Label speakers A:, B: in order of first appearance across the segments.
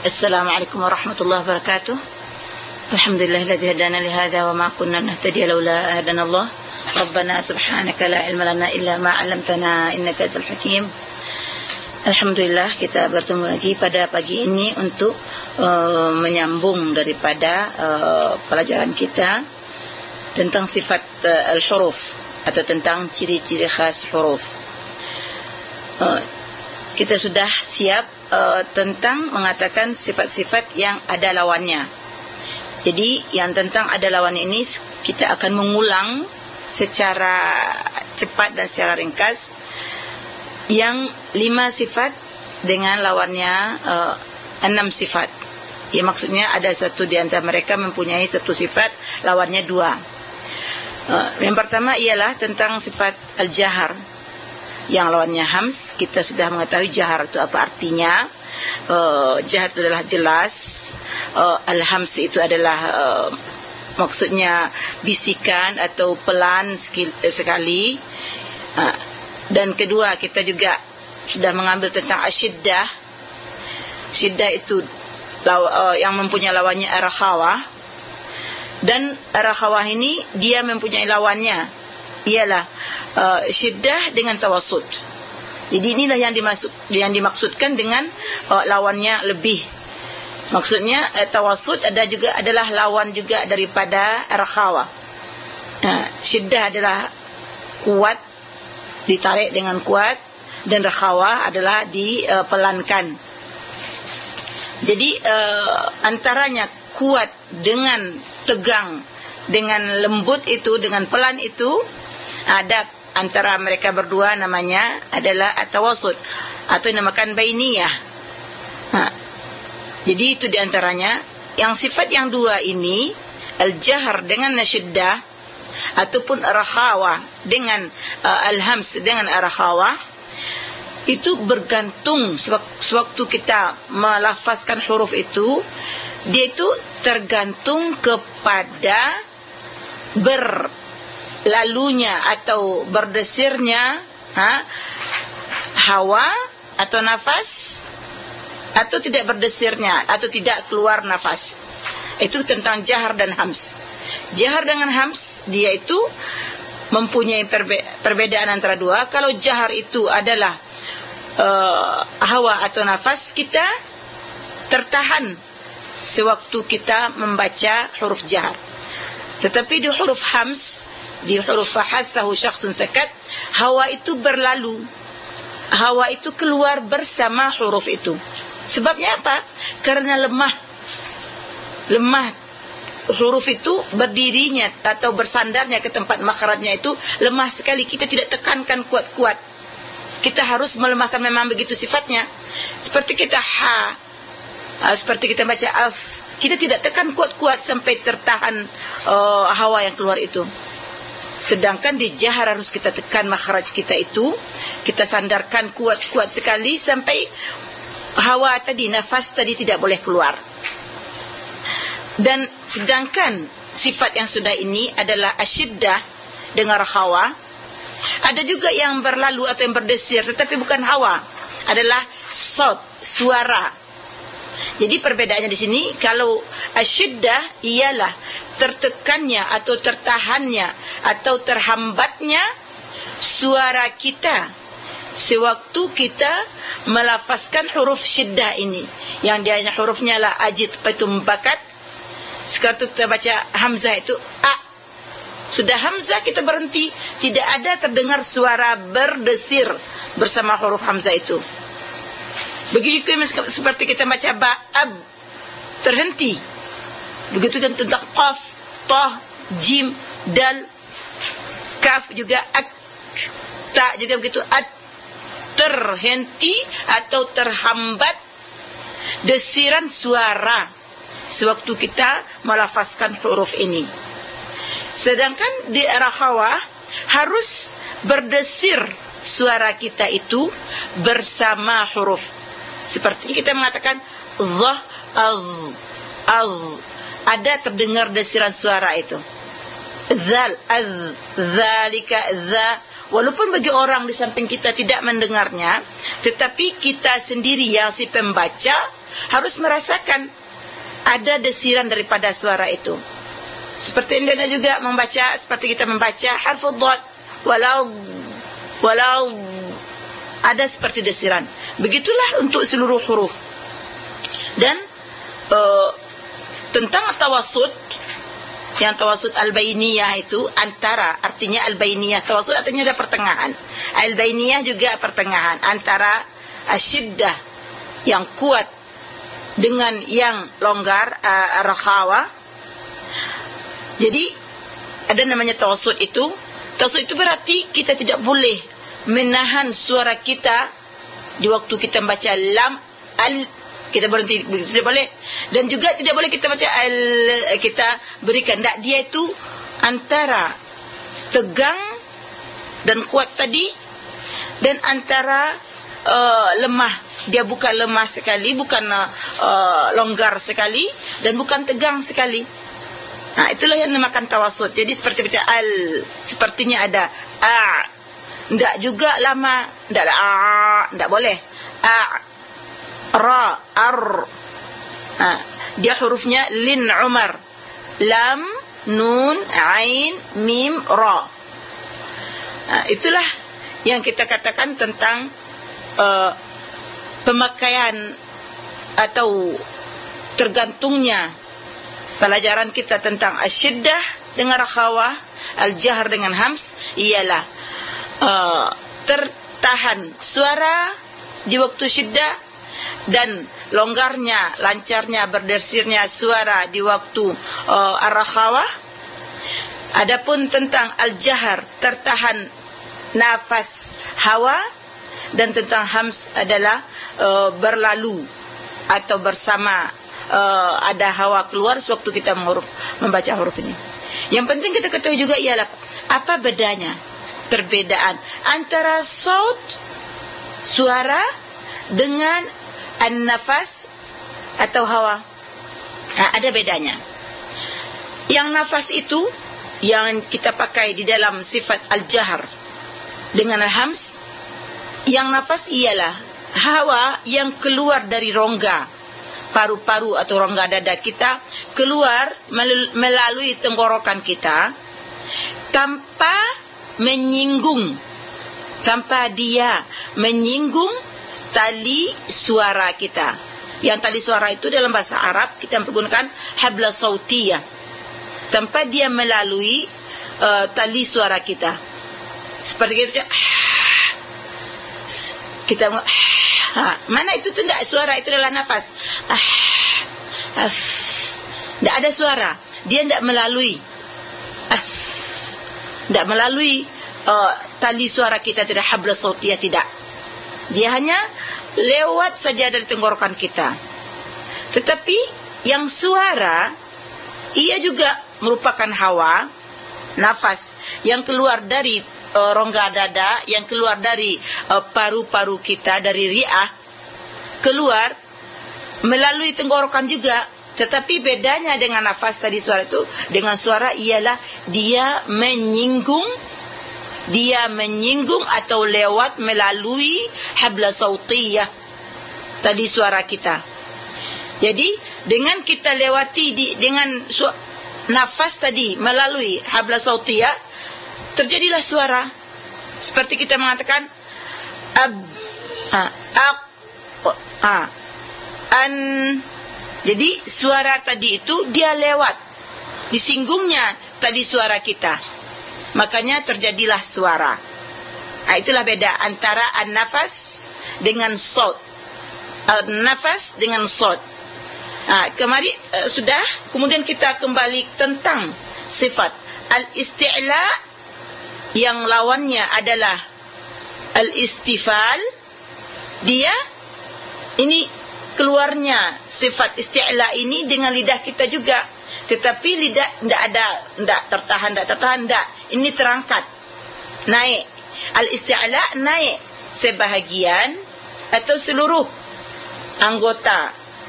A: Assalamualaikum warahmatullahi wabarakatuh. Alhamdulillahilladzi hadana li hadza wa ma kunna nahtadiya laula hadana Allah. Rabbana subhanaka la ilma lana illa ma 'allamtana innaka antal hakim. Alhamdulillah, kita bertemu lagi pada pagi ini untuk menyambung daripada pelajaran kita tentang sifat al-huruf atau tentang ciri-ciri khas huruf. Kita sudah siap tentang mengatakan sifat-sifat yang ada lawannya. Jadi yang tentang ada lawannya ini kita akan mengulang secara cepat dan secara ringkas yang 5 sifat dengan lawannya 6 sifat. Ya, maksudnya ada satu di antara mereka mempunyai satu sifat, lawannya 2. Yang pertama ialah tentang sifat al-jahar, yang lawannya hams. Kita sudah mengetahui jahar itu apa artinya. Jahar itu adalah jelas. Al-hams itu adalah maksudnya bisikan atau pelan sekali. Dan kedua, kita juga sudah mengambil tentang asyiddah. Syiddah itu yang mempunyai lawannya ar-rakhawah. Dan ar-rakhawah ini dia mempunyai lawannya ialah syiddah dengan tawassut. Jadi inilah yang dimaksudkan dengan lawannya lebih. Maksudnya tawassut adalah lawan juga daripada rakhawah. Syiddah adalah kuat, ditarik dengan kuat, dan rakhawah adalah dipelankan. Jadi antaranya kuat dengan tegang, dengan lembut itu, dengan pelan itu, ada antara mereka berdua namanya adalah at-tawassut atau dinamakan bainiyah. Jadi itu diantaranya. Yang sifat yang 2 ini, al-jahar dengan nasyiddah ataupun rakhawah dengan al-hams dengan rakhawah, itu bergantung sewaktu kita melafazkan huruf itu, dia itu tergantung kepada berlalunya atau berdesirnya hawa atau nafas, atau tidak berdesirnya atau tidak keluar nafas. Itu tentang jahar dan hams. Jahar dengan hams, dia itu mempunyai perbedaan antara dua. Kalau jahar itu adalah hawa atau nafas, kita tertahan sewaktu kita membaca huruf jahar. Tetapi di huruf hams, di huruf fahathahu syakhsun sakat, hawa itu berlalu, hawa itu keluar bersama huruf itu. Sebabnya apa? Karena lemah huruf itu berdirinya atau bersandarnya ke tempat makhrajnya itu lemah sekali. Kita tidak tekankan kuat-kuat, kita harus melemahkan. Memang begitu sifatnya. Seperti kita seperti kita baca af, kita tidak tekan kuat-kuat sampai tertahan hawa yang keluar itu. Sedangkan di jahar harus kita tekan makhraj kita itu, kita sandarkan kuat-kuat sekali sampai hawa tadi, nafas tadi tidak boleh keluar. Dan sedangkan sifat yang sudah ini adalah asyiddah dengan rakhawah. Ada juga yang berlalu atau yang berdesir, tetapi bukan hawa, adalah saut, suara. Jadi perbedaannya di sini, kalau asyiddah ialah tertekannya atau tertahannya atau terhambatnya suara kita sewaktu kita melafazkan huruf syiddah ini, yang dia hurufnya lah ajid patum bakat. Sekarang kita baca hamzah itu a, sudah hamzah kita berhenti, tidak ada terdengar suara berdesir bersama huruf hamzah itu. Begitu seperti kita baca ba, ab, terhenti. Begitu dan tentang qaf, ta, jim, dal, kaf juga ak, ta juga begitu, at, terhenti atau terhambat desiran suara sewaktu kita melafazkan huruf ini. Sedangkan di rakhawah harus berdesir suara kita itu bersama huruf. Seperti kita mengatakan dha, az, ada terdengar desiran suara itu. Zal, az, zalika, za. Walaupun bagi orang di samping kita tidak mendengarnya, tetapi kita sendiri yang si pembaca harus merasakan ada desiran daripada suara itu. Seperti Anda juga membaca, seperti kita membaca harfu dhad, walau ada seperti desiran. Begitulah untuk seluruh huruf. Dan tentang tawassut, yang tawassut al-bainiyah itu antara, artinya al-bainiyah, tawassut artinya ada pertengahan. Al-bainiyah juga pertengahan antara asyiddah yang kuat dengan yang longgar, rakhawah. Jadi ada namanya tawassut itu. Tawassut itu berarti kita tidak boleh menahan suara kita di waktu kita membaca lam, al, kita berhenti, tidak boleh. Dan juga tidak boleh kita baca al, kita berikan, tak, dia itu antara tegang dan kuat tadi, dan antara lemah. Dia bukan lemah sekali, bukan longgar sekali, dan bukan tegang sekali. Nah, itulah yang dinamakan tawassut. Jadi seperti baca al, sepertinya ada a, enggak juga lama, enggak ada a, enggak boleh. A, ra, ar. Nah, dia hurufnya lin umar. Lam, nun, ain, mim, ra. Nah, itulah yang kita katakan tentang pemakaian atau tergantungnya pelajaran kita tentang asyiddah dengan rakhawah, al-jahr dengan hams, ialah tertahan suara di waktu syiddah dan longgarnya, lancarnya, berdesirnya suara di waktu ar-rakhawah. Adapun tentang al-jahr, tertahan nafas hawa, dan tentang hams adalah berlalu atau bersama ada hawa keluar sewaktu kita membaca huruf ini. Yang penting kita ketahui juga ialah apa bedanya, perbedaan antara saut, suara, dengan an-nafas atau hawa. Nah, ada bedanya. Yang nafas itu yang kita pakai di dalam sifat al-jahr dengan al-hams. Yang nafas ialah hawa yang keluar dari rongga paru-paru atau rongga dada kita, keluar melalui tenggorokan kita tanpa menyinggung, tanpa dia menyinggung tali suara kita. Yang tali suara itu dalam bahasa Arab kita menggunakan habla sautiyah, tanpa dia melalui tali suara kita. Seperti kita mana itu tu tidak suara, itu adalah nafas. Tidak ada suara, dia tidak melalui tali suara kita, tidak habla sautiyah, tidak. Dia hanya lewat saja dari tenggorokan kita. Tetapi yang suara, ia juga merupakan hawa, nafas yang keluar dari rongga dada, yang keluar dari paru-paru kita, dari ri'ah, keluar melalui tenggorokan juga. Tetapi bedanya dengan nafas tadi, suara itu dengan suara ialah dia menyinggung atau lewat melalui habla sautiyah tadi suara kita. Jadi dengan kita lewati dengan nafas tadi melalui habla sautiyah, terjadilah suara. Seperti kita mengatakan an. Jadi suara tadi itu dia lewat, disinggungnya tadi suara kita, makanya terjadilah suara. Nah, itulah beda antara an-nafas dengan saut, an-nafas dengan saut. Kemari sudah. Kemudian kita kembali tentang sifat al-isti'la, yang lawannya adalah al-istifal. Dia ini keluarnya sifat isti'la ini dengan lidah kita juga, tetapi lidah tidak tertahan. Ini terangkat, naik. Al-isti'la naik sebahagian atau seluruh anggota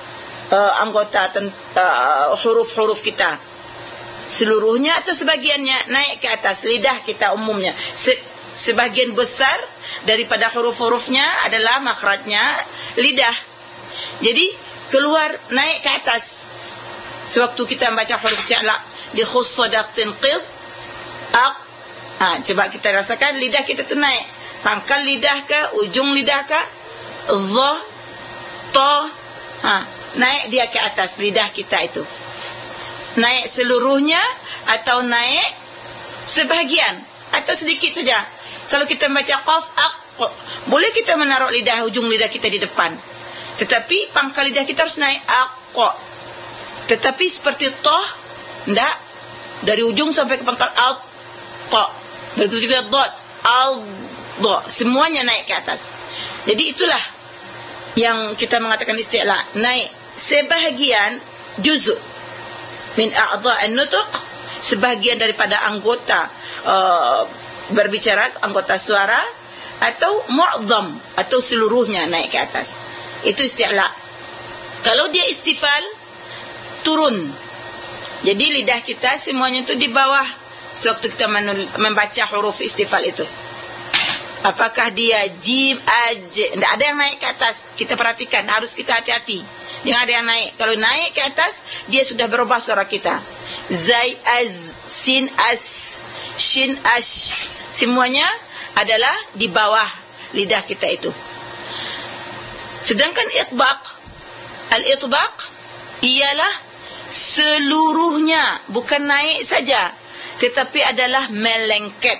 A: huruf-huruf kita, seluruhnya atau sebagiannya naik ke atas lidah kita umumnya. Sebagian besar daripada huruf-hurufnya adalah makhrajnya lidah. Jadi keluar, naik ke atas. Sewaktu kita membaca huruf isti'la, di khussadaqtin qid aq. Coba kita rasakan lidah kita tu naik. Pangkal lidah ke, ujung lidah ke, za, ta, naik dia ke atas lidah kita itu. Naik seluruhnya atau naik sebahagian atau sedikit saja. Kalau kita membaca qaf, aq, boleh kita menaruh lidah, ujung lidah kita di depan. Tetapi pangkal lidah kita harus naik aq. Tetapi seperti ta, enggak. Dari ujung sampai ke pangkal al, ta. Begitu juga dot, al, do, semuanya naik ke atas. Jadi itulah yang kita mengatakan isti'la, naik sebahagian juz'u min a'dha' an-nutq, sebahagian daripada anggota berbicara, anggota suara, atau mu'dham, atau seluruhnya naik ke atas. Itu isti'la. Kalau dia istifal, turun. Jadi lidah kita semuanya itu di bawah sewaktu kita membaca huruf istifal itu. Apakah dia jim, aj, tidak ada yang naik ke atas. Kita perhatikan, harus kita hati-hati. Jangan ada yang naik. Kalau naik ke atas, dia sudah berubah suara kita. Zai, az, sin, as, shin, ash, semuanya adalah di bawah lidah kita itu. Sedangkan itbaq, al-itbaq ialah seluruhnya, bukan naik saja, tetapi adalah melengket,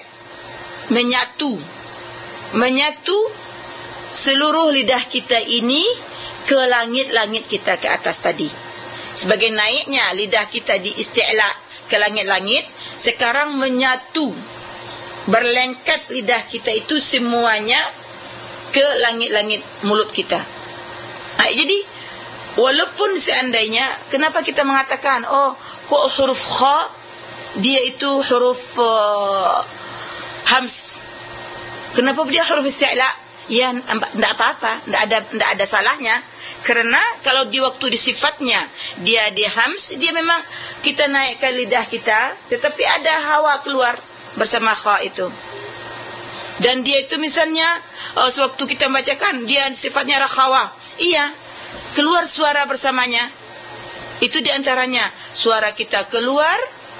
A: menyatu seluruh lidah kita ini ke langit-langit kita ke atas tadi. Sebagai naiknya lidah kita di isti'la ke langit-langit, sekarang menyatu, berlengket lidah kita itu semuanya ke langit-langit mulut kita. Jadi walaupun seandainya, kenapa kita mengatakan kok huruf kha dia itu huruf hams, kenapa dia huruf isti'la? Ya, tidak apa-apa, tidak ada salahnya. Kerana kalau di waktu di sifatnya dia di hams, dia memang kita naikkan lidah kita, tetapi ada hawa keluar bersama kha itu. Dan dia itu misalnya sewaktu kita membacakan, dia sifatnya rakhawa. Iya, keluar suara bersamanya. Itu diantaranya suara kita keluar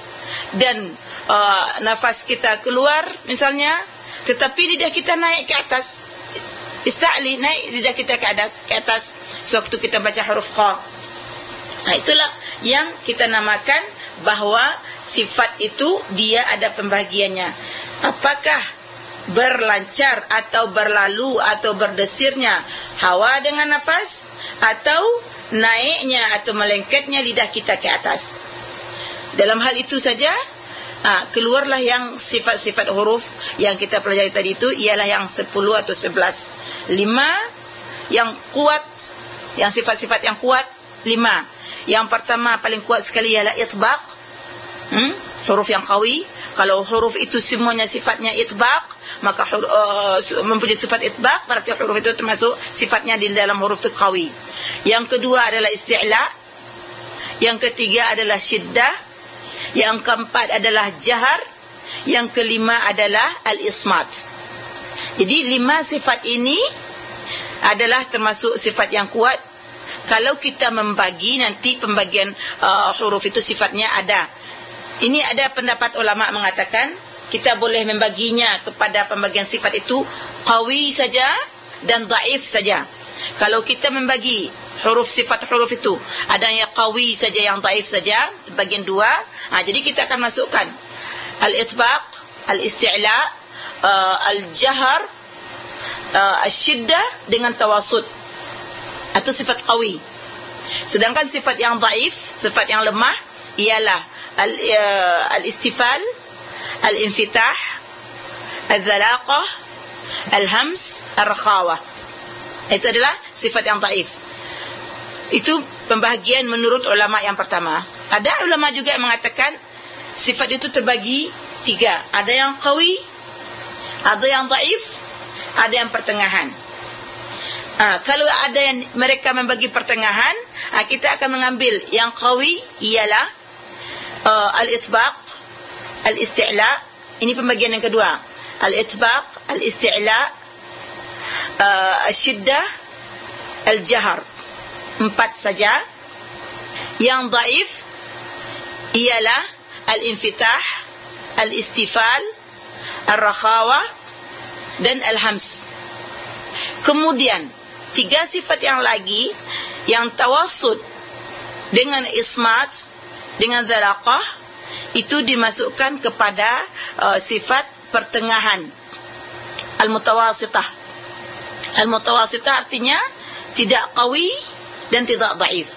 A: dan nafas kita keluar misalnya, tetapi lidah kita naik ke atas. Ista'li, naik lidah kita ke atas sewaktu kita baca huruf kha. Itulah yang kita namakan bahawa sifat itu dia ada pembahagiannya. Apakah berlancar atau berlalu atau berdesirnya hawa dengan nafas, atau naiknya atau melengketnya lidah kita ke atas. Dalam hal itu saja keluarlah yang sifat-sifat huruf yang kita pelajari tadi itu, ialah yang 10 atau 11. 5 yang kuat, yang sifat-sifat yang kuat 5. Yang pertama paling kuat sekali ialah itbaq, huruf yang qawi. Kalau huruf itu semuanya sifatnya itbaq, maka mempunyai sifat itbaq, berarti huruf itu termasuk sifatnya di dalam huruf itu qawi. Yang kedua adalah isti'la. Yang ketiga adalah syiddah. Yang keempat adalah jahar. Yang kelima adalah al-ismat. Jadi 5 sifat ini adalah termasuk sifat yang kuat. Kalau kita membagi nanti pembagian huruf itu sifatnya ada. Ini ada pendapat ulama mengatakan kita boleh membaginya kepada pembagian sifat itu qawi saja dan dhaif saja. Kalau kita membagi huruf sifat huruf itu, ada yang qawi saja, yang dhaif saja, bagian 2. Jadi kita akan masukkan al-itbaq, al-isti'la, al-jahar, al-syiddah dengan tawasud atau sifat qawi. Sedangkan sifat yang dhaif, sifat yang lemah ialah al-istifal, al-infitah, al-dhalaqah, al-hams, al-rakhawah. Itu adalah sifat yang dhaif. Itu pembahagian menurut ulama yang pertama. Ada ulama juga yang mengatakan sifat itu terbagi 3. Ada yang qawi, ada yang dhaif, ada yang pertengahan. Kalau ada yang mereka membagi pertengahan, kita akan mengambil yang qawi ialah al-itbaq, al-isti'la. Ini pembagian yang kedua. Al-itbaq, al-isti'la, al-syiddah, al-jahar. 4 saja. Yang dhaif ialah al-infitah, al-istifal, al-rakhawah dan al-hams. Kemudian 3 sifat yang lagi yang tawassut dengan ismat, dengan zalaqah, itu dimasukkan kepada sifat pertengahan, al-mutawasitah. Al-mutawasitah artinya tidak qawi dan tidak dhaif.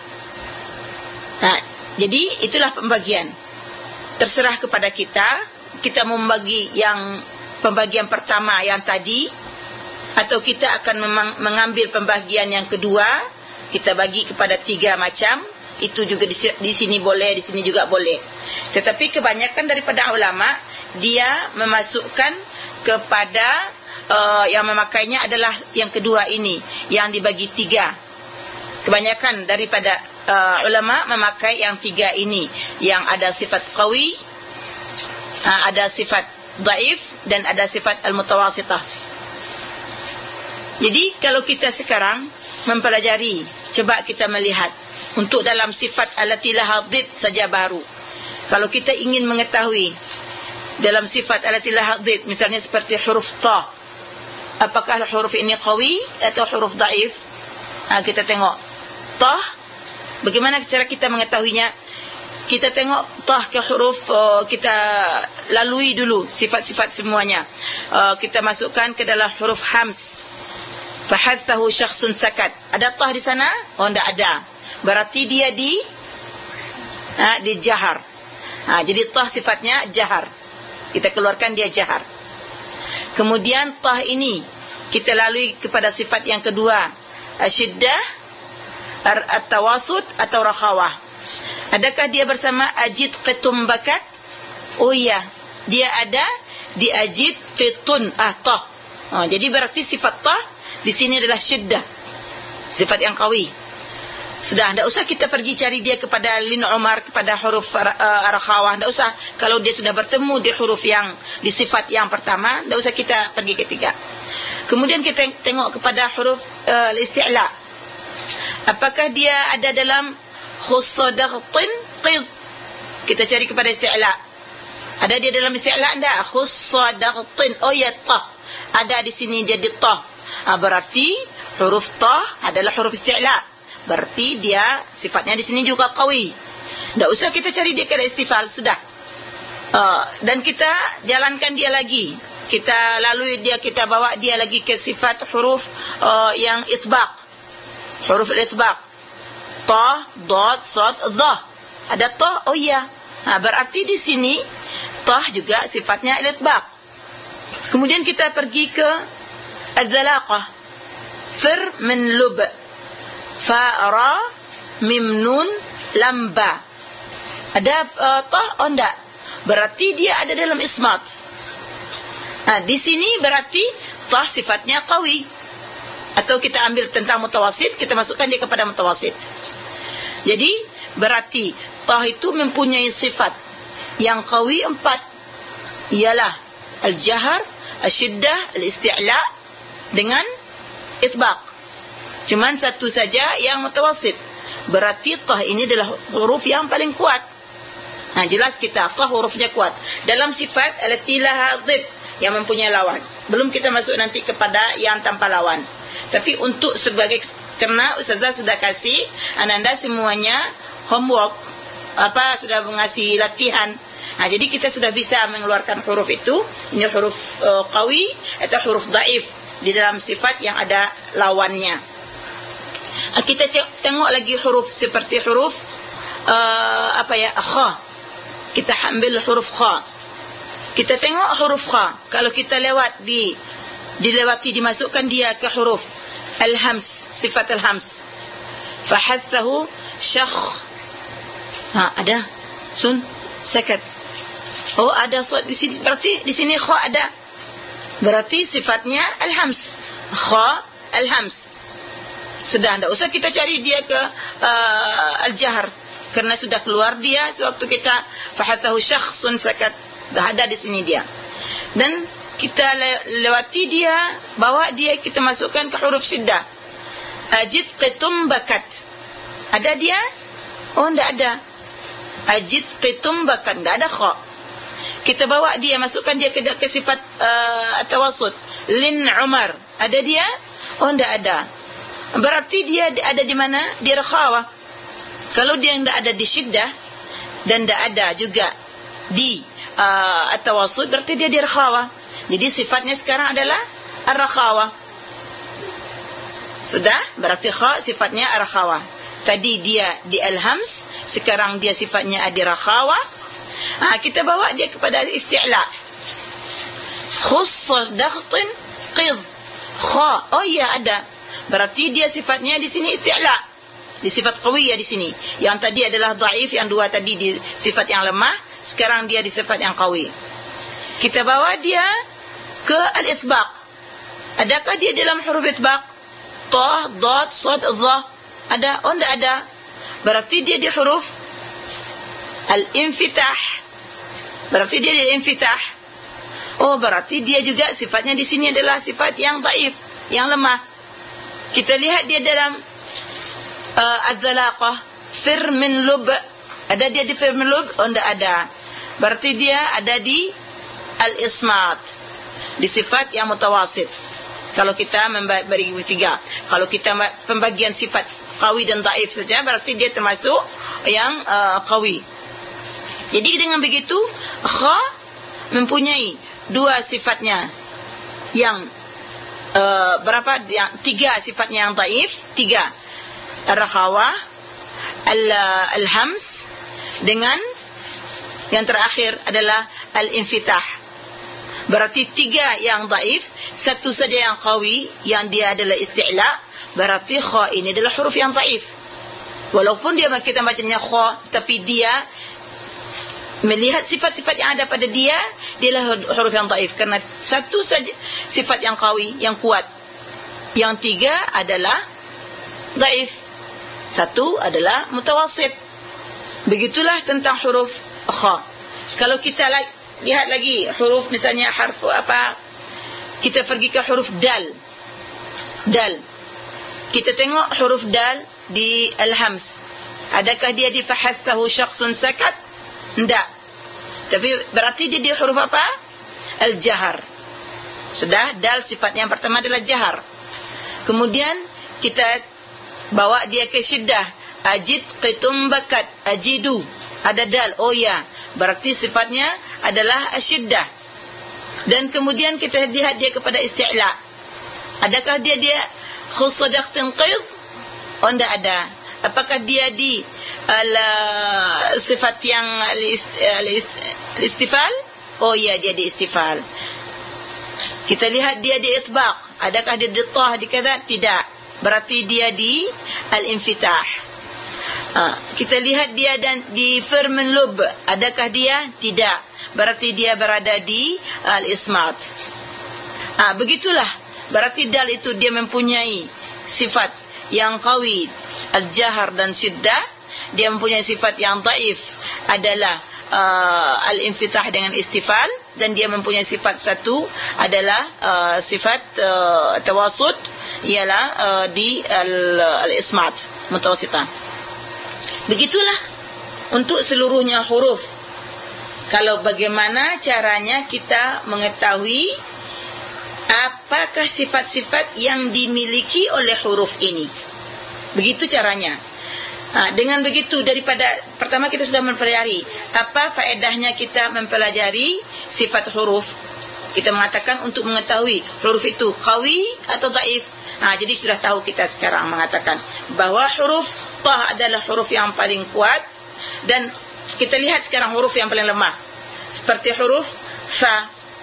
A: Jadi itulah pembagian. Terserah kepada kita membagi yang pembagian pertama yang tadi, atau kita akan mengambil pembagian yang kedua, kita bagi kepada 3 macam. Itu juga di sini boleh, di sini juga boleh. Tetapi kebanyakan daripada ulama dia memasukkan kepada yang memakainya adalah yang kedua ini, yang dibagi 3. Kebanyakan daripada ulama memakai yang 3 ini, yang ada sifat qawi, ada sifat dhaif dan ada sifat al-mutawasitah. Jadi kalau kita sekarang mempelajari, coba kita melihat untuk dalam sifat allati laha dhid saja baru. Kalau kita ingin mengetahui dalam sifat allati laha dhid, misalnya seperti huruf ta, apakah huruf ini qawi atau huruf dhaif? Kita tengok ta, bagaimana cara kita mengetahuinya? Kita tengok ta ke huruf, kita lalui dulu sifat-sifat semuanya. Kita masukkan ke dalam huruf hams. Fahathahu syakhsun sakat. Ada ta di sana? Oh, tidak ada. Berarti dia di jahar. Jadi ta sifatnya jahar. Kita keluarkan dia jahar. Kemudian ta ini kita lalui kepada sifat yang kedua, asyiddah, at-tawasut atau rakhawah. Adakah dia bersama ajid qitum bakat? Oh iya, dia ada di ajid qitun ta. Jadi berarti sifat ta di sini adalah syiddah, sifat yang qawi. Sudah, tidak usah kita pergi cari dia kepada lin umar, kepada huruf rakhawah, tidak usah. Kalau dia sudah bertemu di huruf yang di sifat yang pertama, tidak usah kita pergi ketiga. Kemudian kita tengok kepada huruf al-isti'la. Apakah dia ada dalam khussadaqtin qid? Kita cari kepada isti'la. Ada dia dalam isti'la enggak? Khussadaqtin. Oh ya, ta. Ada di sini jadi ta. Berarti huruf ta adalah huruf isti'la. Berarti dia sifatnya di sini juga qawi. Tidak usah kita cari dia ke istifal, sudah. Dan kita jalankan dia lagi. Kita lalui dia, kita bawa dia lagi ke sifat huruf yang itbaq. Huruf itbaq. Ta, dad, sad, dha. Ada ta? Oh iya. Berarti di sini ta juga sifatnya itbaq. Kemudian kita pergi ke az-zalaqah. Fir min lub. Fa, ra, mim, nun, lam, ba. Ada ta? Oh enggak. Berarti dia ada dalam ismat. Di sini berarti ta sifatnya qawi. Atau kita ambil tentang mutawasit, kita masukkan dia kepada mutawasit. Jadi berarti ta itu mempunyai sifat yang qawi 4. Ialah al-jahar, al-syiddah, al-isti'la dengan itbaq. Cuman satu saja yang mutawasit. Berarti ta ini adalah huruf yang paling kuat. Jelas kita ta hurufnya kuat. Dalam sifat allati laha dhid, yang mempunyai lawan. Belum kita masuk nanti kepada yang tanpa lawan. Tapi untuk sebagai, karena ustazah sudah kasih ananda semuanya homework, sudah mengasih latihan. Jadi kita sudah bisa mengeluarkan huruf itu. Ini huruf qawi atau huruf dhaif di dalam sifat yang ada lawannya. Kita tengok lagi huruf seperti huruf kha. Kita ambil huruf kha. Kita tengok huruf kha. Kalau kita lewat dilewati, dimasukkan dia ke huruf al-hams, sifat al-hams. Fahathahu syakh. Ada sun sakat. Oh, ada sad di sini. Berarti di sini kha ada. Berarti sifatnya al-hams. Kha al-hams. Sudah, tidak usah kita cari dia ke al-jahar, karena sudah keluar dia sewaktu kita fahathahu syakhsun sakat. Dah ada di sini dia. Dan kita lewati dia, bawa dia, kita masukkan ke huruf syiddah. Ajid qitum bakat. Ada dia? Oh, tidak ada. Ajid qitum bakat, tidak ada kha. Kita bawa dia, masukkan dia ke sifat tawasud. Lin Umar, ada dia? Oh, tidak ada. Berarti dia ada di mana? Di rakhawah. Kalau dia tidak ada di syiddah dan tidak ada juga di at-tawasud, berarti dia di rakhawah. Jadi sifatnya sekarang adalah ar-rakhawah. Sudah? Berarti kha sifatnya ar-rakhawah. Tadi dia di al-hams, sekarang dia sifatnya di rakhawah. Kita bawa dia kepada isti'la. Khussa dakhtin qidh. Kha. Oh ya, ada. Berarti dia sifatnya di sini isti'la. Di sifat qawiyah di sini. Yang tadi adalah dhaif, yang dua tadi di sifat yang lemah, sekarang dia di sifat yang qawi. Kita bawa dia ke al-itbaq. Adakah dia dalam huruf itbaq? Ta, dad, sad, dha. Ada? Oh, tidak ada. Berarti dia di huruf al-infitah. Berarti dia di infitah. Oh, berarti dia juga sifatnya di sini adalah sifat yang dhaif, yang lemah. Kita lihat dia dalam az-zalaqah, fir min lub. Ada dia di fir min lub? Oh, tidak ada. Berarti dia ada di al-ismat, di sifat yang mutawasit. Kalau kita membagi tiga, kalau kita pembagian sifat qawi dan dhaif saja, berarti dia termasuk yang qawi. Jadi dengan begitu kha mempunyai dua sifatnya yang berapa? Yang tiga sifatnya yang dhaif, tiga. Ar-rakhawah, al-hams, dengan yang terakhir adalah al-infitah. Berarti tiga yang dhaif, satu saja yang qawi, yang dia adalah isti'la. Berarti kha ini adalah huruf yang dhaif. Walaupun dia kita bacanya kha, tapi dia melihat sifat-sifat yang ada pada dia, dia adalah huruf yang dhaif. Kerana satu saja sifat yang qawi, yang kuat. Yang tiga adalah dhaif. Satu adalah mutawasit. Begitulah tentang huruf kha. Kalau kita lihat lagi huruf, misalnya harf apa, kita pergi ke huruf dal. Dal. Kita tengok huruf dal di al-hams. Adakah dia di fahassahu syakhsun sakat? Tidak. Tapi berarti dia di huruf apa? Al-jahar. Sudah, dal sifatnya yang pertama adalah jahar. Kemudian kita bawa dia ke syiddah. Ajid qitum bakat, ajidu. Ada dal. Oh ya, berarti sifatnya adalah asyiddah. Dan kemudian kita lihat dia kepada isti'la. Adakah dia khusadaqtin qidh? Oh, tidak ada. Apakah dia di sifat yang istifal? Oh ya, dia di istifal. Kita lihat dia di itbaq. Adakah dia di tah, di kata? Tidak. Berarti dia di al-infitah. Kita lihat dia dan di firman lub. Adakah dia? Tidak. Berarti dia berada di al-ismat. Begitulah. Berarti dal itu dia mempunyai sifat yang qawi, al-jahar dan syiddah. Dia mempunyai sifat yang dhaif, adalah al-infitah dengan istifal. Dan dia mempunyai sifat satu adalah sifat tawasud, ialah di al-ismat, mutawasitah. Begitulah untuk seluruhnya huruf. Kalau bagaimana caranya kita mengetahui apakah sifat-sifat yang dimiliki oleh huruf ini. Begitu caranya. Dengan begitu, daripada pertama kita sudah mempelajari apa faedahnya kita mempelajari sifat huruf. Kita mengatakan untuk mengetahui huruf itu qawi atau dhaif. Jadi sudah tahu kita sekarang mengatakan bahwa huruf ta adalah huruf yang paling kuat. Dan kita lihat sekarang huruf yang paling lemah, seperti huruf fa.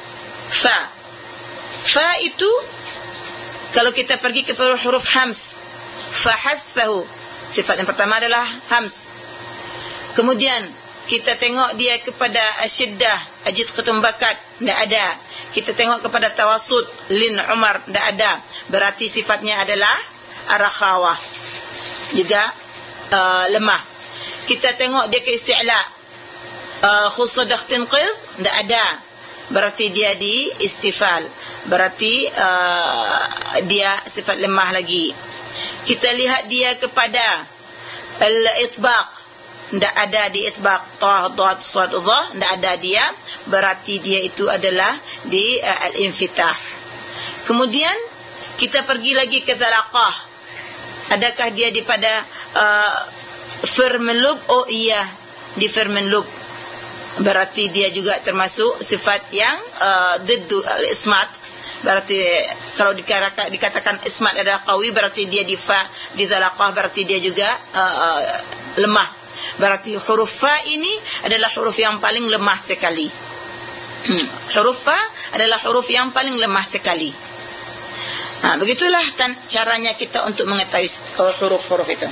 A: Fa itu kalau kita pergi kepada huruf hams, fahassahu, sifat yang pertama adalah hams. Kemudian kita tengok dia kepada asyiddah, ajid qitum bakat, tidak ada. Kita tengok kepada tawasud, lin Umar, tidak ada. Berarti sifatnya adalah ar-rakhawah, juga lemah. Kita tengok dia ke isti'la, khusadaqtin qidh, tidak ada. Berarti dia di istifal. Berarti dia sifat lemah lagi. Kita lihat dia kepada Al-itbaq, tidak ada di itbaq, ta, dad, sad, dha, tidak ada dia, berarti dia itu adalah di al-infitah. Kemudian kita pergi lagi ke talaqah. Adakah dia di pada firman lub? Oh iya, di firman lub. Berarti dia juga termasuk sifat yang diddu al-ismat. Berarti kalau dikatakan ismat adalah qawi, berarti dia di fa, di talaqah, berarti dia juga lemah. Berarti huruf fa ini adalah huruf yang paling lemah sekali. Huruf fa adalah huruf yang paling lemah sekali. Begitulah caranya kita untuk mengetahui huruf-huruf itu.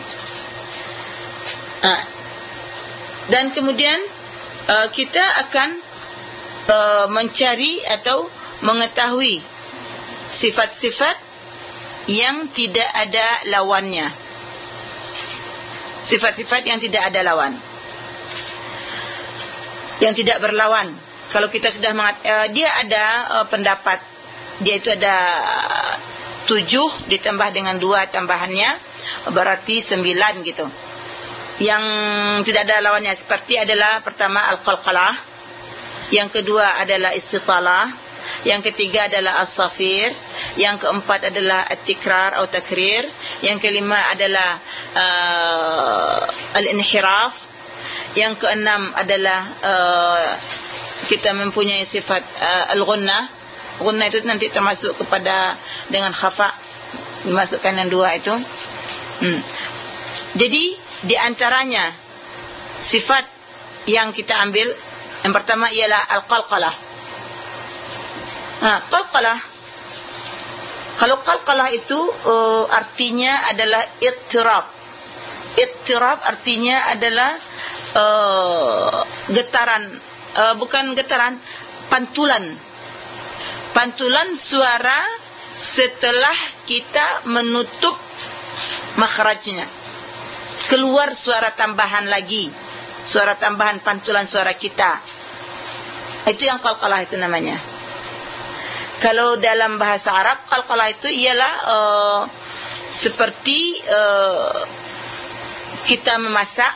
A: Dan kemudian kita akan mencari atau mengetahui sifat-sifat yang tidak ada lawannya. Sifat-sifat yang tidak ada lawan, yang tidak berlawan. Kalau kita sudah dia ada pendapat, dia itu ada 7 ditambah dengan 2 tambahannya, berarti 9 gitu. Yang tidak ada lawannya seperti adalah pertama al-qalqalah, yang kedua adalah istitalah, yang ketiga adalah as-safir, yang keempat adalah at-tikrar atau takrir, yang kelima adalah al-inhiraf, yang keenam adalah kita mempunyai sifat al-ghunnah. Ghunnah itu nanti termasuk kepada dengan khafa, dimasukkan yang 2 itu. Jadi di antaranya sifat yang kita ambil, yang pertama ialah al-qalqalah. Qalqalah, kalau qalqalah itu artinya adalah ittirab. Ittirab artinya adalah getaran, bukan getaran, pantulan. Pantulan suara setelah kita menutup makhrajnya, keluar suara tambahan lagi, suara tambahan pantulan suara kita. Itu yang qalqalah itu namanya. Kalau dalam bahasa Arab, qalqalah itu ialah seperti kita memasak,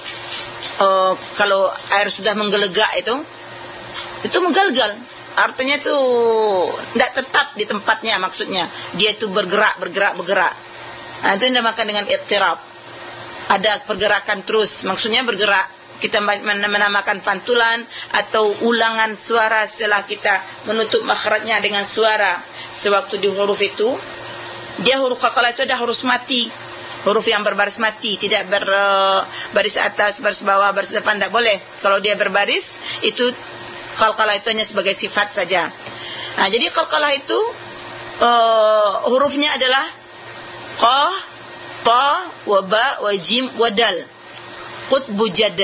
A: kalau air sudah menggelegak itu menggalgal. Artinya itu tidak tetap di tempatnya, maksudnya dia itu bergerak. Itu yang dinamakan dengan ittirab. Ada pergerakan terus, maksudnya bergerak. Kita menamakan pantulan atau ulangan suara setelah kita menutup makhrajnya dengan suara sewaktu di huruf itu. Dia huruf qalqalah itu ada huruf mati, huruf yang berbaris mati, tidak berbaris atas, baris bawah, baris depan, tidak boleh. Kalau dia berbaris, itu qalqalah itu hanya sebagai sifat saja. Jadi qalqalah itu hurufnya adalah qaf, ta, wa ba, wa jim, wa dal. Qutbu jad.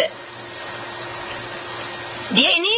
A: Dia ini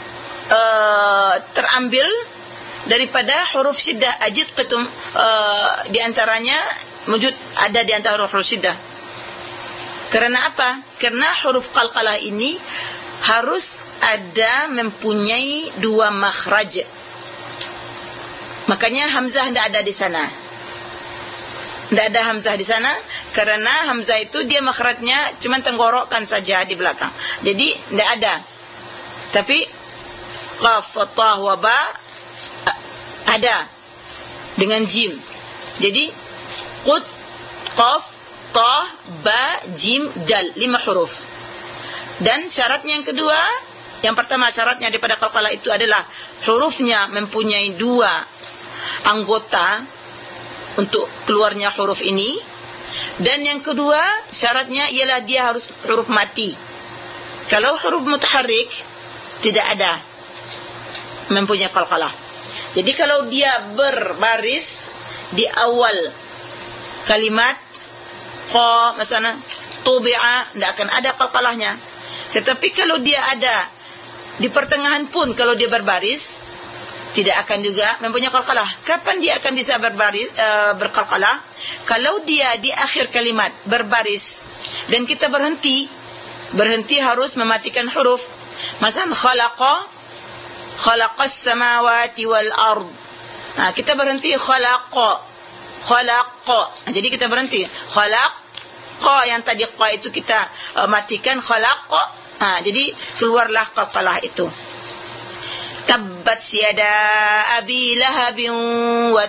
A: terambil daripada huruf syiddah. Ajid ketum, di antaranya ada di antara huruf syiddah. Karena apa? Karena huruf qalqalah ini harus ada mempunyai 2 makhraj. Makanya hamzah tidak ada di sana. Tidak ada hamzah di sana karena hamzah itu dia makhrajnya cuma tenggorokan saja di belakang. Jadi tidak ada. Tapi qaf, ta, wa ba ada dengan jim. Jadi qut, qaf, ta, ba, jim, dal, 5 huruf. Dan syaratnya yang kedua, yang pertama syaratnya daripada qalqalah itu adalah hurufnya mempunyai 2 anggota untuk keluarnya huruf ini. Dan yang kedua syaratnya ialah dia harus huruf mati. Kalau huruf mutaharrik tidak ada mempunyai qalqalah. Jadi kalau dia berbaris di awal kalimat qa misalnya tubi'a, tidak akan ada qalqalahnya. Tetapi kalau dia ada di pertengahan pun, kalau dia berbaris, tidak akan juga mempunyai qalqalah. Kapan dia akan bisa berbaris berqalqalah? Kalau dia di akhir kalimat berbaris dan kita berhenti harus mematikan huruf. Masalan khalaqas samawati wal ard. Kita berhenti khalaqa. Jadi kita berhenti khalaq qa yang tadi qa itu kita matikan, khalaqa. Jadi keluarlah qalqalah itu. Tabbat yada abi lahabin wa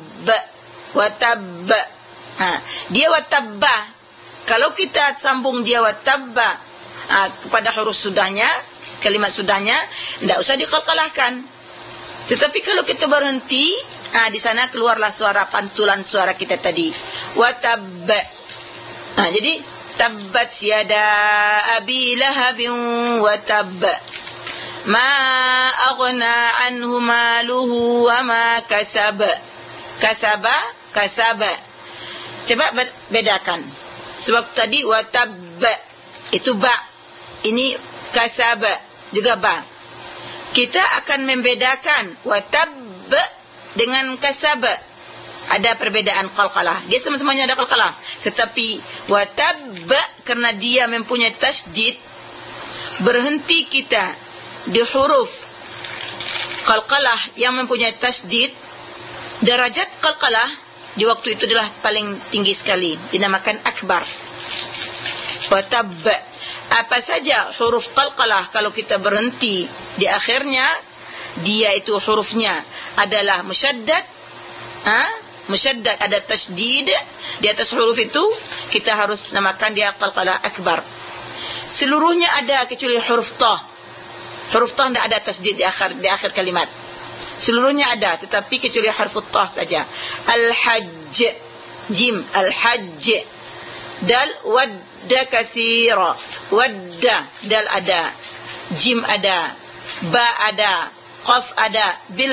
A: tabb. Dia wa tabba. Kalau kita sambung dia wa tabba kepada huruf sudahnya, kalimat sudahnya, tidak usah diqalqalahkan. Tetapi kalau kita berhenti, di sana keluarlah suara pantulan suara kita tadi. Wa tabb. Jadi tabbat yada abi lahabin wa tabb. Ma aghna anhu maluhu wa ma kasab. Kasaba. Coba bedakan. Sebab tadi wa tabb itu ba. Ini kasaba juga ba. Kita akan membedakan wa tabb dengan kasaba. Ada perbedaan qalqalah. Dia sama-samanya ada qalqalah. Tetapi wa tabb karena dia mempunyai tasydid, berhenti kita di huruf qalqalah yang mempunyai tasydid, derajat qalqalah di waktu itu adalah paling tinggi sekali, dinamakan akbar. Wa tabb. Apa saja huruf qalqalah kalau kita berhenti di akhirnya, dia itu hurufnya adalah musyaddad. Musyaddad, ada tasydid di atas huruf itu, kita harus namakan dia qalqalah akbar. Seluruhnya ada kecuali huruf ta. Huruf ta tidak ada tasydid di akhir kalimat. Seluruhnya ada, tetapi kecuali huruf ta saja. Al-hajj, jim, al-hajj. Dal, wadda katsira. Wadda, dal ada, jim ada, ba ada, qaf ada, bil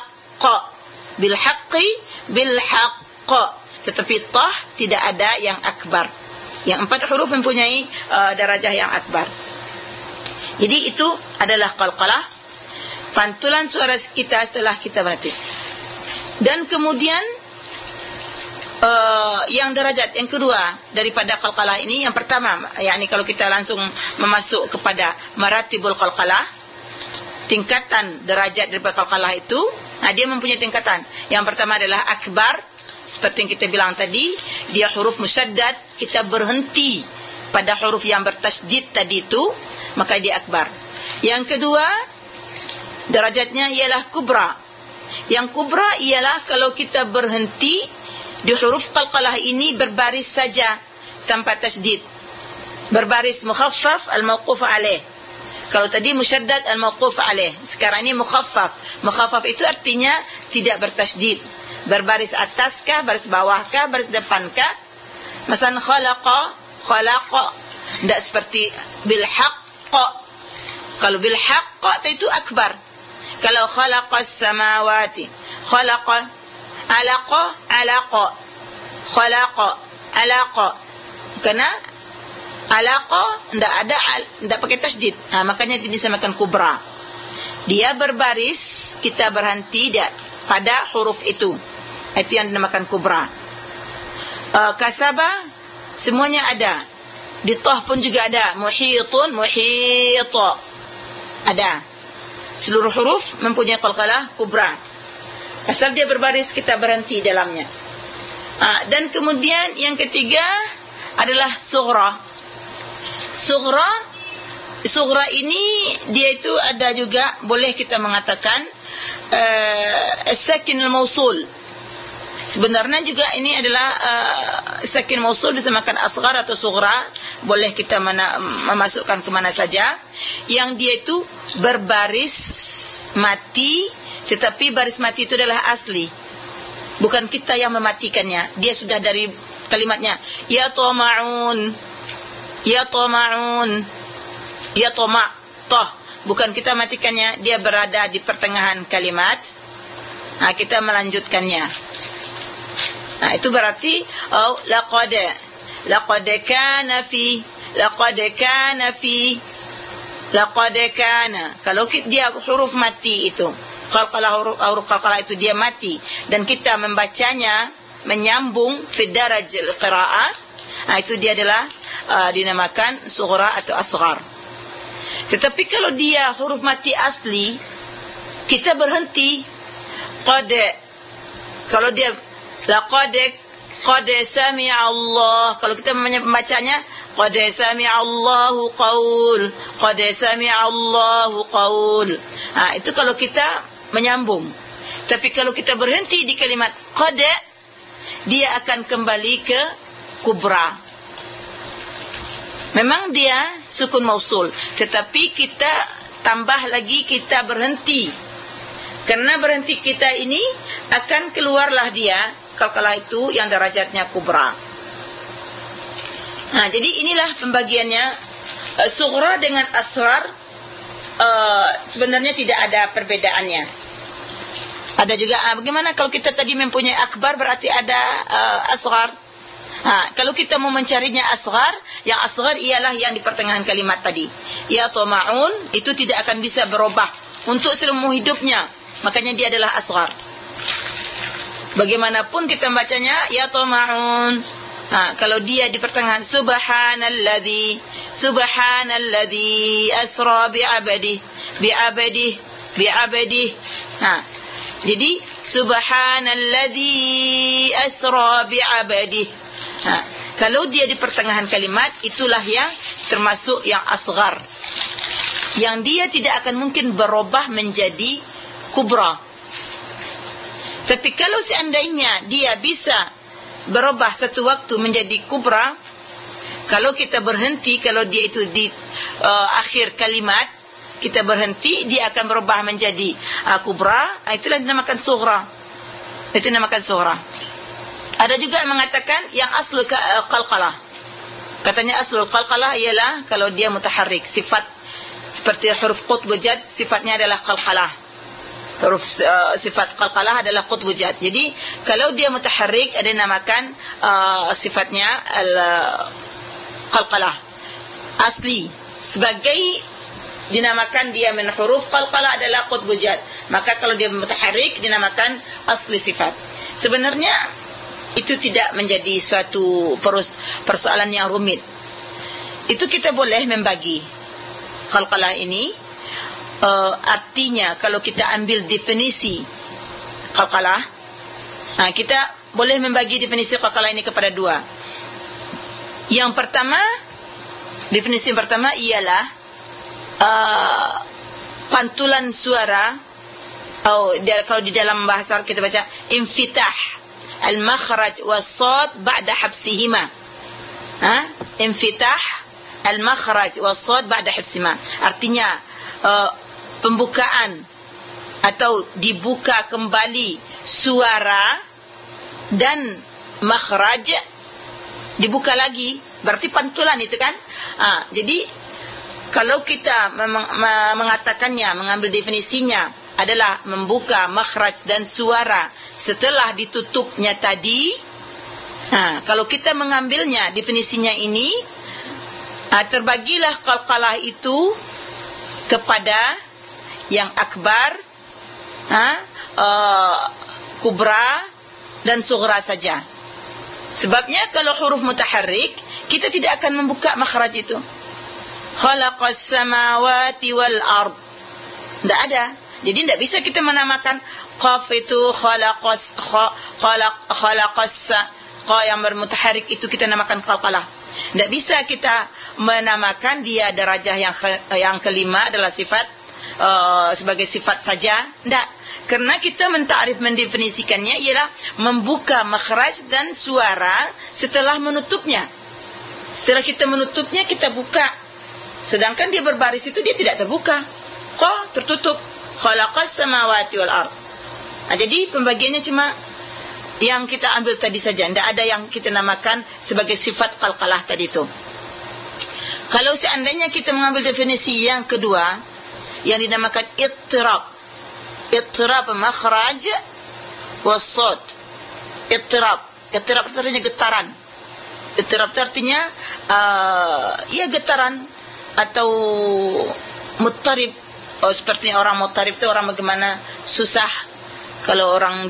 A: haqqi, tetapi tah tidak ada yang akbar. Yang 4 huruf mempunyai darajah yang akbar. Jadi itu adalah qalqalah, pantulan suara kita setelah kita berhenti. Dan kemudian yang derajat yang kedua daripada qalqalah ini, yang pertama, yakni kalau kita langsung memasuk kepada maratibul qalqalah, tingkatan derajat daripada qalqalah itu, dia mempunyai tingkatan. Yang pertama adalah akbar, seperti yang kita bilang tadi, dia huruf musyaddad, kita berhenti pada huruf yang bertasydid tadi itu, maka dia akbar. Yang kedua derajatnya ialah kubra. Yang kubra ialah kalau kita berhenti di huruf qalqalah ini berbaris saja tanpa tasydid, berbaris mukhaffaf al-mawquf alaih. Kalau tadi musyaddad al-mawquf alaih, sekarang ini mukhaffaf. Mukhaffaf itu artinya tidak bertasydid, berbaris ataskah, baris bawahkah, baris depankah. Masalan khalaqa, tidak seperti bil haqq. Kalau bil haqq itu akbar. Kalau khalaqas samawati, khalaqa, alaqa, alaqa. Karena alaqa tidak pakai tasydid. Makanya dinamakan kubra. Dia berbaris, kita berhenti dia pada huruf itu. Itu yang dinamakan kubra. Kasaba semuanya ada. Di tah pun juga ada. Muhitun, muhita. Ada. Seluruh huruf mempunyai qalqalah kubra. Asal dia berbaris, kita berhenti dalamnya. Dan kemudian yang ketiga adalah sughra. Sughra ini dia itu ada juga, boleh kita mengatakan sakin al-mausul. Sebenarnya juga ini adalah sakin mausul, disamakan asghar atau sughra. Boleh kita memasukkan ke mana saja. Yang dia itu berbaris mati, tetapi baris mati itu adalah asli, bukan kita yang mematikannya. Dia sudah dari kalimatnya ya tama'un, ya tama', toh, bukan kita matikannya. Dia berada di pertengahan kalimat, kita melanjutkannya. Itu berarti laqad kana. Kalau dia huruf mati itu, huruf qalqalah itu dia mati, dan kita membacanya menyambung fi darajil qiraah, itu dia adalah dinamakan sughra atau asghar. Tetapi kalau dia huruf mati asli, kita berhenti qad. Kalau dia laqad qad sami'a Allah. Kalau kita membacanya qad sami'a Allahu qaul, qad sami'a Allahu qaul. Itu kalau kita menyambung. Tapi kalau kita berhenti di kalimat qad, dia akan kembali ke kubra. Memang dia sukun mausul, tetapi kita tambah lagi, kita berhenti. Karena berhenti kita ini akan keluarlah dia qalqalah itu yang derajatnya kubra. Jadi inilah pembagiannya. Sughra dengan asghar sebenarnya tidak ada perbedaannya. Ada juga bagaimana kalau kita tadi mempunyai akbar, berarti ada asghar. Kalau kita mau mencarinya asghar, yang asghar ialah yang di pertengahan kalimat tadi. Ya tama'un, itu tidak akan bisa berubah untuk seumur hidupnya. Makanya dia adalah asghar. Bagaimanapun kita bacanya ya tama'un. Kalau dia di pertengahan subhanalladzi asra bi'abadihi. Jadi subhanalladzi asra bi'abadihi. Kalau dia di pertengahan kalimat, itulah yang termasuk yang asghar, yang dia tidak akan mungkin berubah menjadi kubra. Tapi kalau seandainya dia bisa berubah satu waktu menjadi kubra, kalau kita berhenti, kalau dia itu di akhir kalimat kita berhenti, dia akan berubah menjadi kubra. Itulah dinamakan sughra. Itu dinamakan sughra. Ada juga yang mengatakan yang aslu qalqalah. Katanya aslul qalqalah ialah kalau dia mutaharrik, sifat seperti huruf qutb jad, sifatnya adalah qalqalah. Huruf sifat qalqalah adalah qutb jad. Jadi kalau dia mutaharrik, ada namakan sifatnya qalqalah asli. Sebagai dinamakan dia min huruf qalqalah adalah qutb jad. Maka kalau dia mutaharrik dinamakan asli sifat. Sebenarnya itu tidak menjadi suatu persoalan yang rumit. Itu kita boleh membagi qalqalah ini. Artinya kalau kita ambil definisi qalqalah, kita boleh membagi definisi qalqalah ini kepada dua. Yang pertama, definisi yang pertama ialah pantulan suara, kalau di dalam bahasa kita baca infitah al-makhraj was-sad ba'da habsihima. Infitah al-makhraj was-sad ba'da habsihima. Artinya pembukaan atau dibuka kembali suara dan makhraj dibuka lagi, berarti pantulan itu kan. Jadi kalau kita mengatakannya, mengambil definisinya adalah membuka makhraj dan suara setelah ditutupnya tadi. Kalau kita mengambilnya definisinya ini, terbagilah qalqalah itu kepada yang akbar, kubra dan sughra saja. Sebabnya kalau huruf mutaharrik, kita tidak akan membuka makhraj itu. Khalaqas samawati wal ard, tidak ada. Jadi tidak bisa kita menamakan qaf itu khalaqas qa yang bermutaharrik itu kita namakan qalqalah. Tidak bisa kita menamakan dia darajah yang kelima adalah sifat sebagai sifat saja. Tidak. Karena kita mendefinisikannya ialah membuka makhraj dan suara setelah menutupnya. Setelah kita menutupnya, kita buka. Sedangkan dia berbaris itu dia tidak terbuka. Qa tertutup. Khalaqas samawati wal ard. Jadi pembagiannya cuma yang kita ambil tadi saja. Tidak ada yang kita namakan sebagai sifat qalqalah tadi itu. Kalau seandainya kita mengambil definisi yang kedua, yang dinamakan ittirab. Ittirab makhraj was-sad. Ittirab artinya getaran. Ittirab artinya ya getaran atau muttarib. Seperti orang muttarib itu orang bagaimana susah. Kalau orang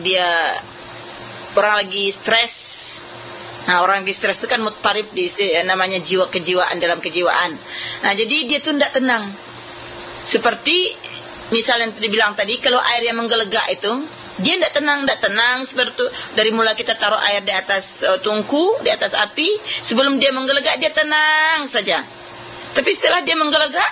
A: lagi stres. Orang lagi stres itu kan muttarib, namanya jiwa kejiwaan, dalam kejiwaan. Jadi dia tu tidak tenang. Seperti misal yang dibilang tadi, kalau air yang menggelegak itu, Dia tidak tenang seperti itu. Dari mula kita taruh air di atas tungku, di atas api, sebelum dia menggelegak dia tenang saja. Tapi setelah dia menggelegak,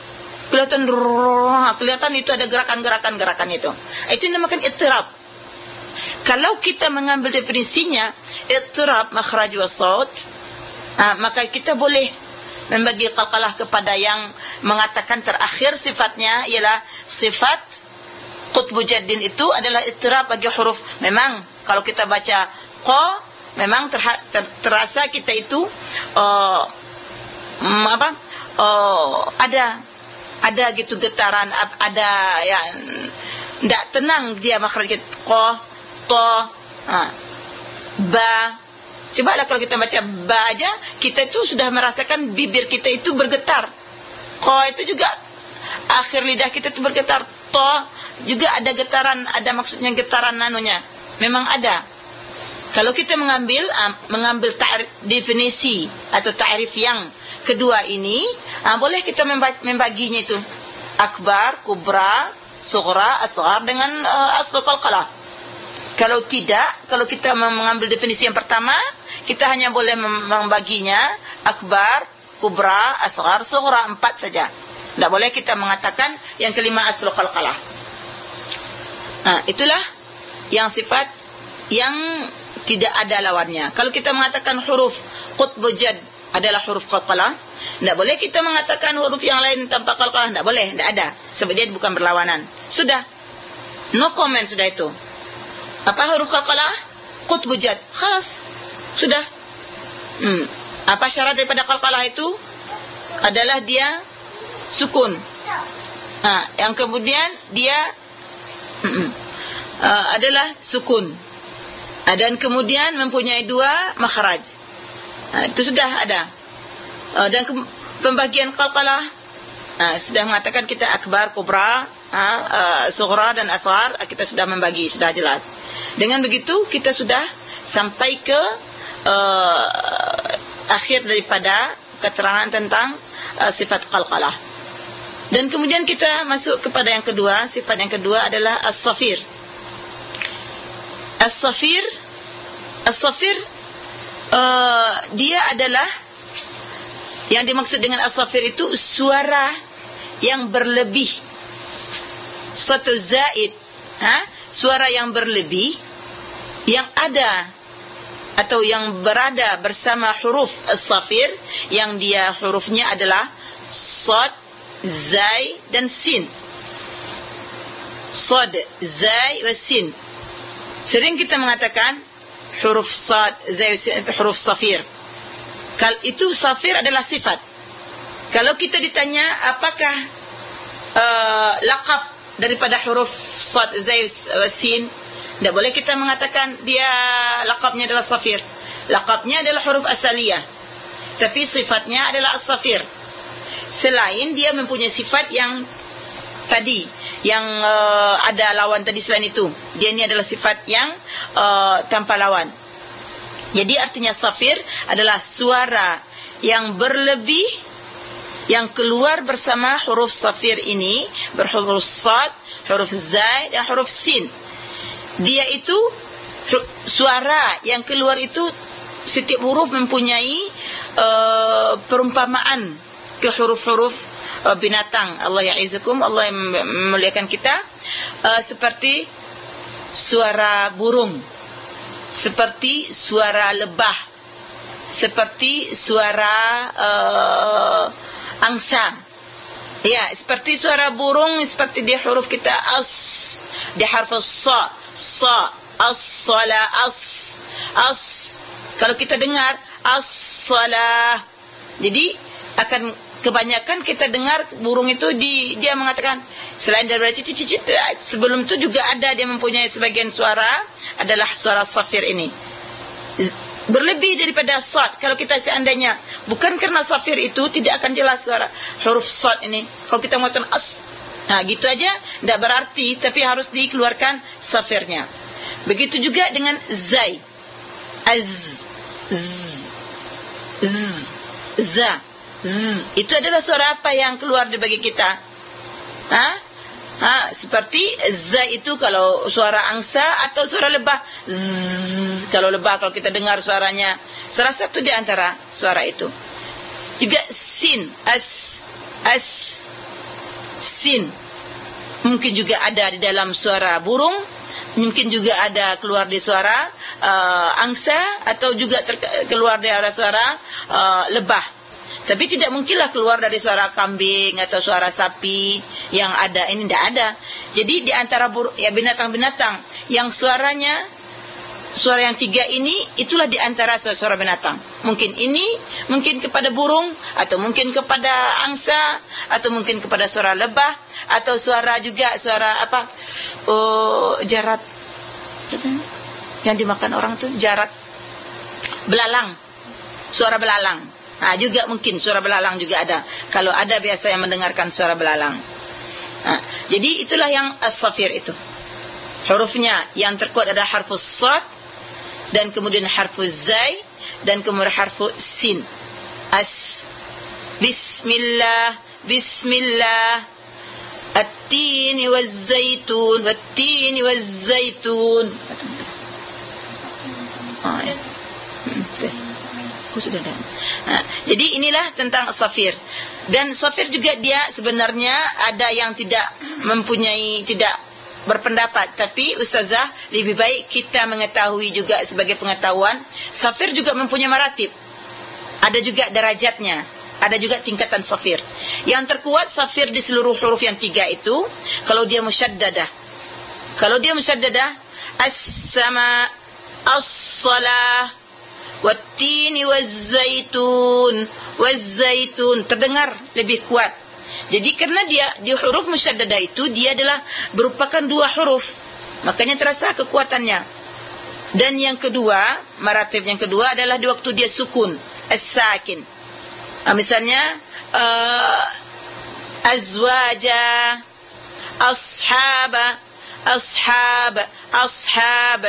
A: kelihatan itu ada gerakan itu. Itu dinamakan ittirab. Kalau kita mengambil definisinya ittirab makhraj wa saut, maka kita boleh membagi qalqalah kepada yang mengatakan terakhir sifatnya ialah sifat qutbu jaddin, itu adalah ittirab bagi huruf. Memang kalau kita baca qa, memang terasa kita itu ada gitu getaran, ada yang tidak tenang dia makhraj qa, ta, ba. Cobalah kalau kita baca ba aja, kita itu sudah merasakan bibir kita itu bergetar. Qa itu juga akhir lidah kita itu bergetar. Ta juga ada getaran, ada maksudnya getaran nanunya. Memang ada. Kalau kita mengambil definisi atau ta'rif yang kedua ini, boleh kita membaginya itu akbar, kubra, sughra, asghar dengan asl qalqalah. Kalau tidak, kalau kita mengambil definisi yang pertama, kita hanya boleh membaginya akbar, kubra, asghar, sughra, 4 saja. Tidak boleh kita mengatakan yang kelima asl qalqalah. Itulah yang sifat yang tidak ada lawannya. Kalau kita mengatakan huruf qutbu jadd adalah huruf qalqalah, tidak boleh kita mengatakan huruf yang lain tanpa qalqalah, tidak boleh, tidak ada, sebab dia bukan berlawanan. Sudah, no comment sudah itu. Apa huruf qalqalah? Qutbu jadd, khalas, sudah. Apa syarat daripada qalqalah itu? Adalah dia sukun. Yang kemudian dia adalah sukun. Dan kemudian mempunyai 2 makhraj. Itu sudah ada. Dan pembagian qalqalah sudah mengatakan kita akbar, kubra, sughra dan asghar, kita sudah membagi, sudah jelas. Dengan begitu kita sudah sampai ke akhir daripada keterangan tentang sifat qalqalah. Dan kemudian kita masuk kepada yang kedua. Sifat yang kedua adalah as-safir. As-safir dia adalah, yang dimaksud dengan as-safir itu suara yang berlebih, satu zaid, suara yang berlebih yang ada atau yang berada bersama huruf as-safir, yang dia hurufnya adalah sad, zai dan sin. Sad, zai dan sin. Sering kita mengatakan huruf sad, zai, sin, huruf safir. Itu safir adalah sifat. Kalau kita ditanya apakah laqab daripada huruf sad, zai, sin, tidak boleh kita mengatakan dia laqabnya adalah safir. Laqabnya adalah huruf asaliyah, tapi sifatnya adalah as-safir. Selain dia mempunyai sifat yang tadi, yang ada lawan tadi, selain itu dia ini adalah sifat yang tanpa lawan. Jadi artinya safir adalah suara yang berlebih yang keluar bersama huruf safir ini, berhuruf sad, huruf zai dan huruf sin. Dia itu suara yang keluar itu, setiap huruf mempunyai perumpamaan ke huruf-huruf binatang. Allah ya'izukum, Allah yang memuliakan kita. Seperti suara burung, seperti suara lebah, seperti suara angsa. Ya, seperti suara burung, seperti di huruf kita as, di harf sa, as-sala, as. Kalau kita dengar as-salah, jadi akan kebanyakan kita dengar burung itu dia mengatakan, selain daripada cicit-cicit, sebelum itu juga ada dia mempunyai sebagian suara adalah suara safir ini, berlebih daripada sad. Kalau kita seandainya bukan karena safir itu, tidak akan jelas suara huruf sad ini. Kalau kita mengatakan as, gitu aja tidak berarti, tapi harus dikeluarkan safirnya. Begitu juga dengan zai, az, z, za. Itu adalah suara apa yang keluar dari bagi kita? Seperti za itu kalau suara angsa atau suara lebah. Zzz, kalau lebah, kalau kita dengar suaranya, salah satu di antara suara itu. Juga sin, as, sin. Mungkin juga ada di dalam suara burung, mungkin juga ada keluar di suara angsa, atau juga keluar dari suara lebah. Tapi tidak mungkinlah keluar dari suara kambing atau suara sapi yang ada. Ini tidak ada. Jadi di antara binatang-binatang yang suaranya, suara yang tiga ini, itulah di antara suara binatang. Mungkin ini, mungkin kepada burung, atau mungkin kepada angsa, atau mungkin kepada suara lebah, atau suara juga, suara apa? Jarat. Yang dimakan orang tu jarat. Belalang. Suara belalang. Juga mungkin suara belalang juga ada. Kalau ada biasa yang mendengarkan suara belalang. Jadi itulah yang as-safir itu. Hurufnya yang terkuat ada harfus sad, dan kemudian harfuz zai, dan kemudian harfuz sin. As. Bismillah, bismillah. At-tini waz-zaitun, wat-tini waz-zaitun. Sudah dah. Jadi inilah tentang safir. Dan safir juga dia sebenarnya ada yang tidak mempunyai, tidak berpendapat, tapi ustazah lebih baik kita mengetahui juga sebagai pengetahuan. Safir juga mempunyai maratib. Ada juga derajatnya, ada juga tingkatan safir. Yang terkuat safir di seluruh huruf yang tiga itu, kalau dia musyaddadah. Kalau dia musyaddadah, as-sama, as-salah, wattini wazzaitun, wazzaitun, terdengar lebih kuat. Jadi karena dia di huruf musyaddadah itu, dia adalah merupakan dua huruf, makanya terasa kekuatannya. Dan yang kedua, maratib yang kedua adalah di waktu dia sukun, as-sakin. Misalnya azwaja, ashaba, ashab, ashab,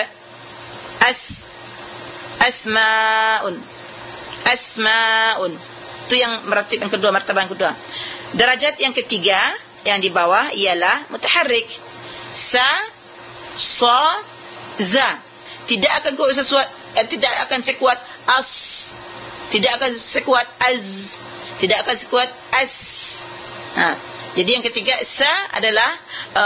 A: asma'un, asma'un. Itu yang maratib yang kedua, martabat yang kedua. Derajat yang ketiga yang di bawah ialah mutaharrik. Sa, sa, za. Tidak akan kuat sesuatu, tidak akan sekuat as, tidak akan sekuat az, tidak akan sekuat as. Jadi yang ketiga sa adalah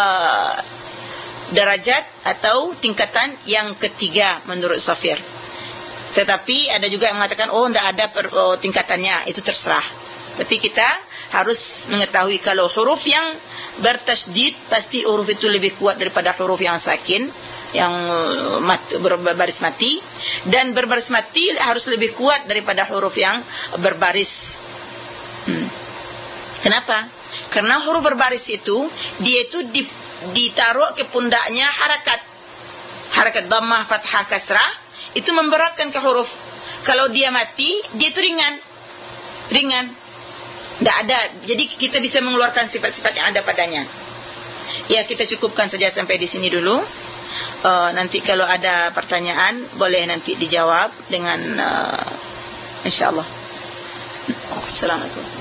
A: derajat atau tingkatan yang ketiga menurut safir. Tetapi ada juga yang mengatakan tidak ada tingkatannya, itu terserah. Tapi kita harus mengetahui kalau huruf yang bertasydid pasti huruf itu lebih kuat daripada huruf yang sakin, yang berbaris mati, dan berbaris mati harus lebih kuat daripada huruf yang berbaris. Kenapa? Karena huruf berbaris itu dia itu ditaruh ke pundaknya harakat dhammah, fathah, kasrah. Itu memberatkan ke huruf. Kalau dia mati, dia itu ringan. Tidak ada. Jadi kita bisa mengeluarkan sifat-sifat yang ada padanya. Ya, kita cukupkan saja sampai di sini dulu. Nanti kalau ada pertanyaan, boleh nanti dijawab dengan insyaAllah. Assalamualaikum.